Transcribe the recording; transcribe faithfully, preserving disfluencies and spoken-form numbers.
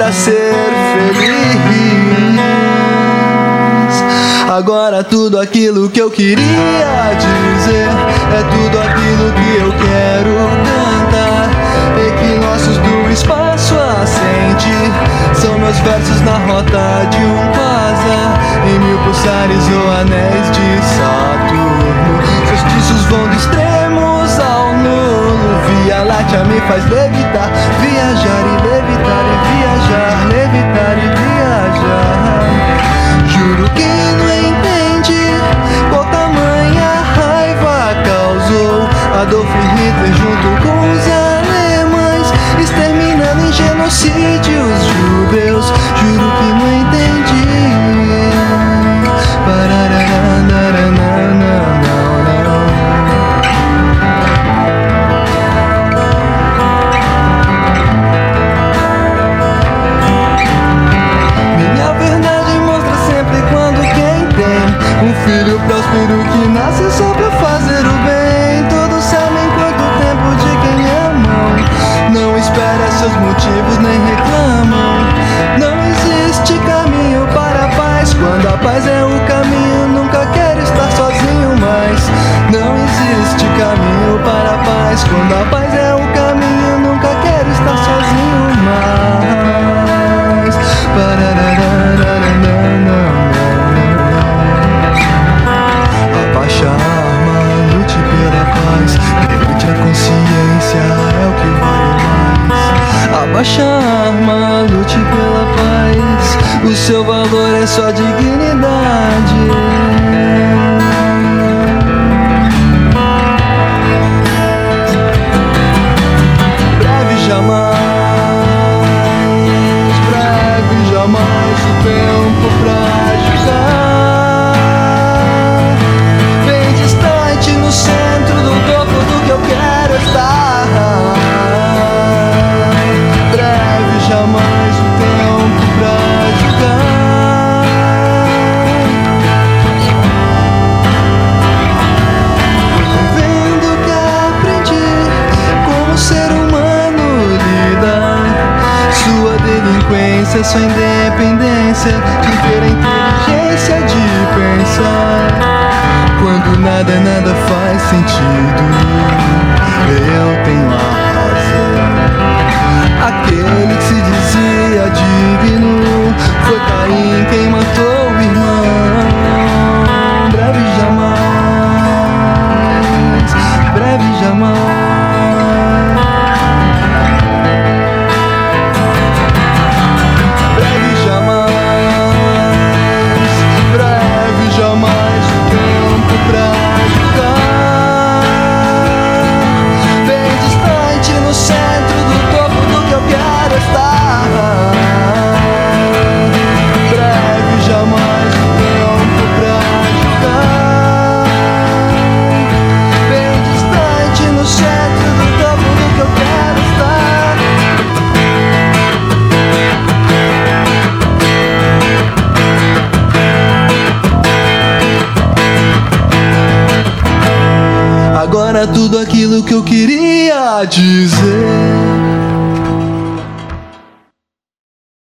para ser feliz. Agora tudo aquilo que eu queria dizer é tudo aquilo que eu quero cantar. Equinócios do espaço ascente são meus versos na rota de um quasar, em mil pulsares ou anéis de Saturno. Solstícios vão de extremos ao nulo. Via Láctea me faz levitar, viajar e levitar e viajar, levitar e viajar. Juro que não entende qual tamanha raiva causou Adolf Hitler junto com os alemães, exterminando em genocídios judeus. Juro que não entendi. Minha verdade mostra sempre quando quem tem um filho próspero que nasce só pra fazer o bem. Todos sabem quanto tempo de quem amam, não espera seus motivos nem reclamam. Não existe caminho para a paz quando a paz é o caminho. Nunca quero estar sozinho mais. Não existe caminho para a paz quando a paz é o caminho. Nunca quero estar sozinho mais. Abaixa a arma, lute pela paz. Levante a consciência, é o que vale mais. Abaixa a arma, lute pela paz. O seu valor é só dignidade. Breve jamais, breve jamais o tempo pra jogar. Bem distante no centro do topo do que eu quero estar. Breve jamais o tempo pra jogar. Vendo que aprendi como o ser humano lida, sua delinquência, sua independência, de ter a inteligência de pensar. Quando nada, nada faz sentido, eu tenho a razão. Aquele que se dizia digno foi Caim quem matou o irmão. Breve jamais, breve jamais. Breve jamais, breve jamais o tempo pra jogar. Bem distante no centro do topo do que eu quero estar. Breve jamais o tempo pra jogar. Bem distante no centro do topo do que eu quero estar. Agora tudo aquilo que eu queria dizer